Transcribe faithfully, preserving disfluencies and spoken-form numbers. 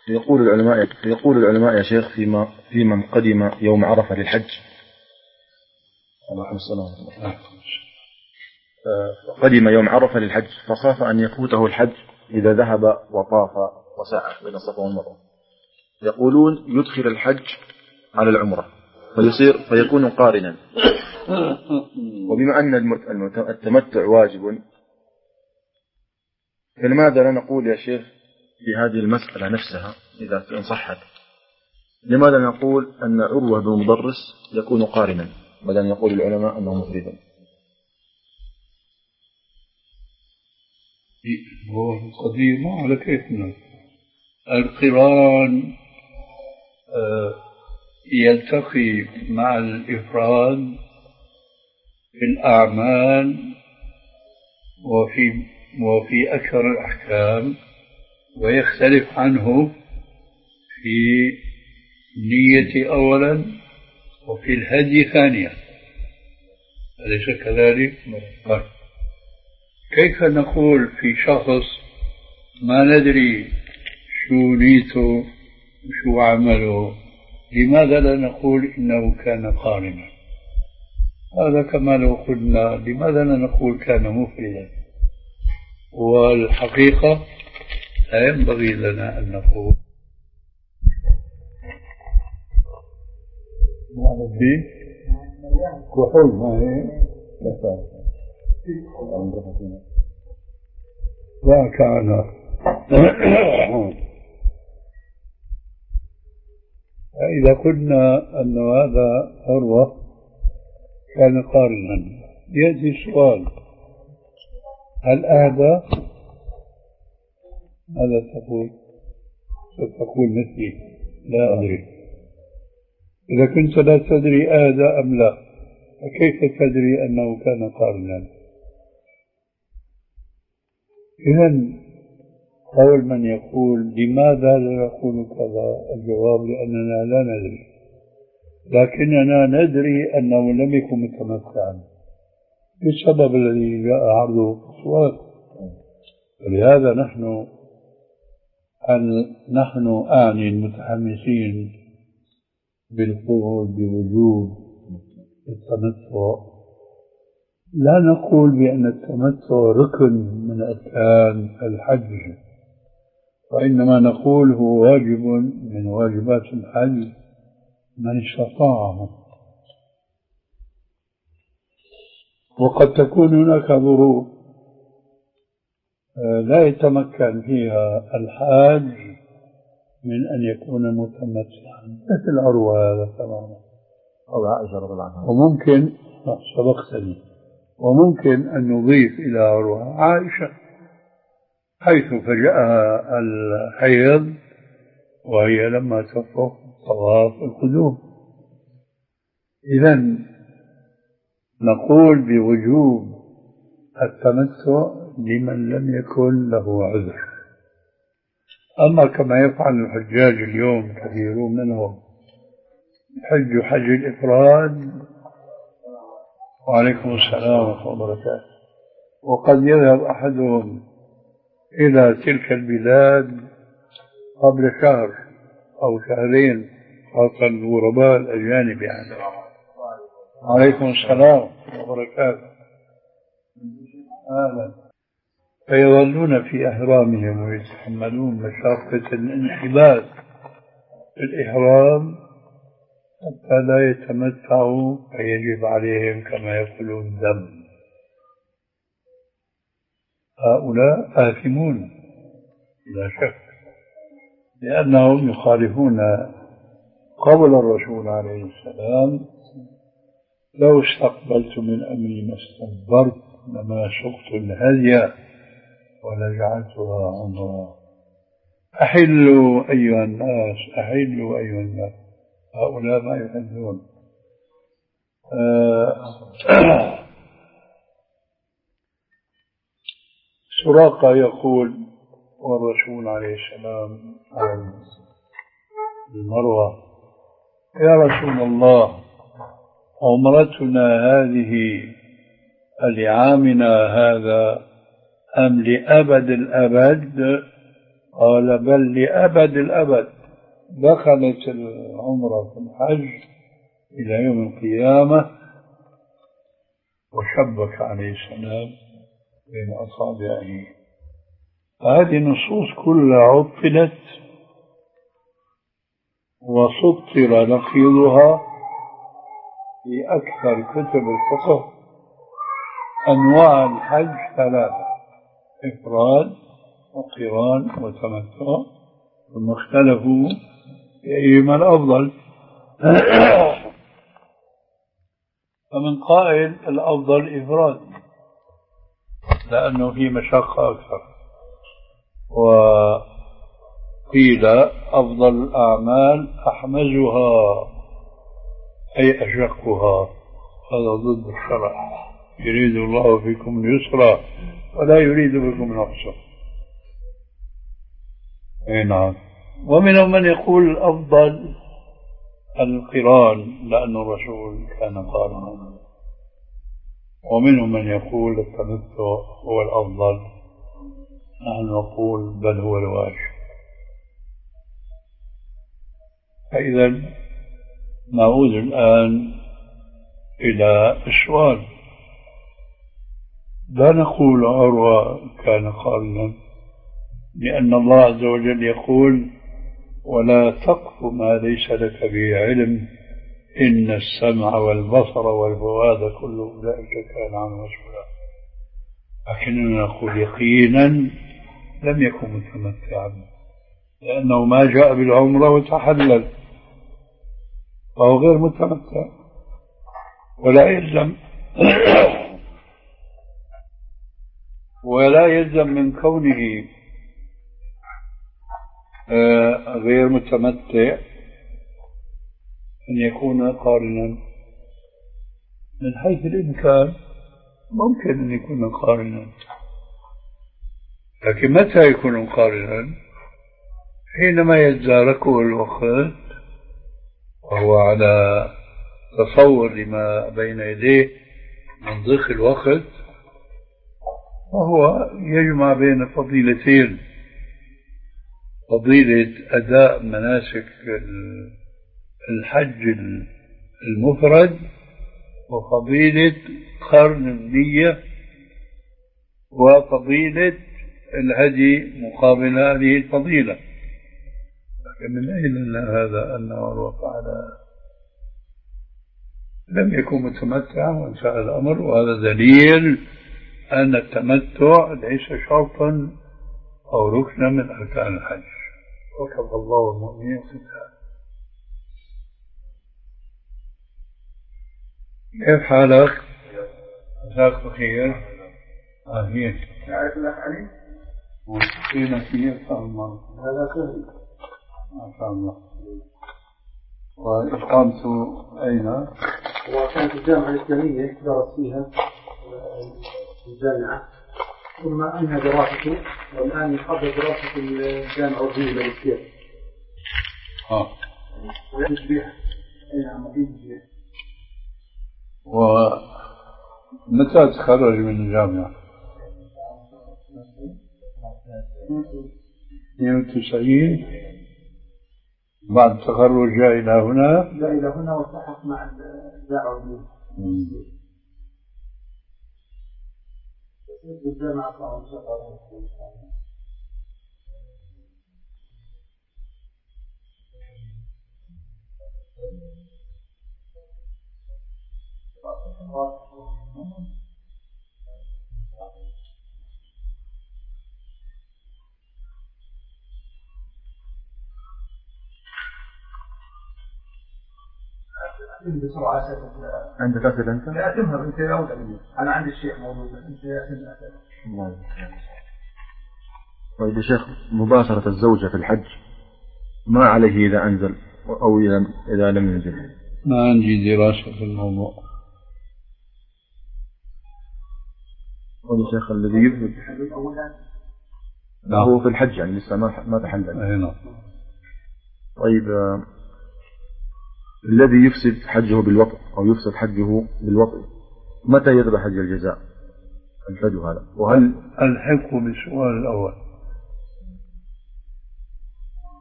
يقول العلماء يقول العلماء يا شيخ فيما في من قدم يوم عرفة للحج. عليكم السلام. قدم يوم عرفة للحج فخاف أن يفوته الحج إذا ذهب وطاف وسعى بين الصفا والمروة. يقولون يدخل الحج على العمرة فيصير فيكون قارنا. وبما أن التمتع واجب فلماذا لا نقول يا شيخ في هذه المسألة نفسها إذا إن صحت لماذا نقول أن عروة بن مضرس يكون قارنا بدل أن يقول العلماء أنه مفردا؟ هو القضية ما على كيفنا. القران يلتقي مع الإفراد في الأعمال وفي وفي أكثر الأحكام، ويختلف عنه في النية أولا وفي الهدي ثانيا، أليس كذلك؟ كيف نقول في شخص ما ندري شو نيته وشو عمله، لماذا لا نقول إنه كان قارنا؟ هذا كما لو قلنا لماذا لا نقول كان مفردا؟ والحقيقة لا ينبغي لنا أن نقول في كحول ما هي لا كان إذا قلنا أن هذا عروة كان قارنا يأتي السؤال هل أهدى؟ ماذا تقول؟ ستقول مثلي لا أدري. إذا كنت لا تدري أهدى أم لا فكيف تدري أنه كان قارنا؟ إذن قول من يقول لماذا لا نقول كذا، الجواب لأننا لا ندري، لكننا ندري أنه لم يكن متمتعا بالسبب الذي جاء عرضه في السؤال. ولهذا نحن أن نحن أعني المتحمسين بالقول بوجوب التمتع لا نقول بأن التمتع ركن من أركان الحج، وإنما نقول هو واجب من واجبات الحج من استطاعه. وقد تكون هناك ظروف لا يتمكن فيها الحاج من أن يكون متمتعا مثل عروة هذا تماما أو عائشة رضي الله عنها. وممكن سبقتني وممكن أن نضيف إلى عروة عائشة حيث فجأها الحيض وهي لما تطوف طواف القدوم. إذن نقول بوجوب التمتع لمن لم يكن له عذر. أما كما يفعل الحجاج اليوم كثيرون منهم يحج حج الإفراد وعليكم السلام ورحمة الله وبركاته، وقد يذهب أحدهم إلى تلك البلاد قبل شهر أو شهرين، خاصة الغرباء الأجانب يعني. وعليكم السلام ورحمة الله وبركاته. أهلا. فيظلون في أحرامهم ويتحملون مشقة الانحباس في الإحرام حتى لا يتمتعوا فيجب عليهم كما يقولون دم. هؤلاء آثمون لا شك، لأنهم يخالفون قول الرسول عليه السلام: لو استقبلت من أمري ما استدبرت لما سقت الهدي ولجعلتها عمرا. أحلوا أيها الناس، أحلوا أيها الناس. هؤلاء ما يحلون. آه سراقة يقول والرسول عليه السلام على المروة: يا رسول الله، عمرتنا هذه لعامنا هذا أم لأبد الأبد؟ قال بل لأبد الأبد. دخلت العمرة في الحج إلى يوم القيامة. وشبك عليه السلام بين أصابعه. هذه النصوص كلها عطلت وسطر نقيضها في أكثر كتب الفقه. أنواع الحج ثلاثة: إفراد وقران وتمتع، ثم اختلفوا في أيهما الأفضل. فمن قائل الأفضل إفراد لأنه فيه مشقة أكثر، وقيل أفضل الأعمال أحمزها أي أشقها. هذا ضد الشرع. يريد الله فيكم اليسر ولا يريد بكم العسر. أي نعم. ومنهم من يقول الأفضل القران لأن الرسول كان قارنا، ومنهم من يقول التمتع هو الأفضل. نحن نقول بل هو الواجب. فإذا نعود الآن إلى السؤال. لا نقول عروة كان قارنا، لأن الله عز وجل يقول: ولا تقف ما ليس لك به علم إن السمع والبصر والفؤاد كل أولئك كان عنه مسؤولا. لكننا نقول يقينا لم يكن متمتعا، لأنه ما جاء بالعمرة وتحلل، فهو غير متمتع. ولا يلزم ولا يلزم من كونه غير متمتع أن يكون قارنا. من حيث الإمكان ممكن أن يكون قارنا، لكن متى يكون قارنا؟ حينما يتداركه الوقت وهو على تصور لما بين يديه من ضيق الوقت، وهو يجمع بين فضيلتين: فضيلة أداء مناسك الحج المفرد، وفضيلة قرن النية، وفضيلة الهدي مقابل هذه الفضيلة. لكن من أين لنا هذا أنه وقع لم يكن متمتعا وانتهى الأمر؟ وهذا دليل أن التمتع ليس شرطا أو ركنا من أركان الحج. وكفى الله المؤمنين قتالا. كيف حالك؟ جزاك بخير. آمين. تعرف لك علي؟ وفينا كثير صار المرض. هذا سهل. ما شاء الله. وإقامته أين؟ وكانت الجامعة الإسلامية درس فيها في الجامعة، ثم أنهى دراسته، والآن يحضر دراسة الجامعة الأردنية بالكثير. آه. ويدرس بها. أي نعم يدرس بها. ومتى تخرج من الجامعة؟ اثنين وتسعين. بعد التخرج جاء إلى هنا؟ جاء إلى هنا والتحق مع الجامعة الأردنية. الجامعة طبعا شغالة. بسرعة أسئلة. عندك أسئلة أنت؟ لا تذهب أنت أولى مني. أنا عندي الشيخ موجود بس أنت أسئلة. الله. طيب يا شيخ، مباشرة الزوجة في الحج ما عليه إذا أنزل أو إذا إذا لم ينزل؟ ما عندي دراسة في الموضوع. يا شيخ الذي يذهب لا هو في الحج يعني لسه ما ما تحلل. أي نعم. طيب آه. الذي يفسد حجه بالوطء أو يفسد حجه بالوطء متى يذبح حج الجزاء؟ الفجر هذا. وهل ألحقه بالسؤال الأول؟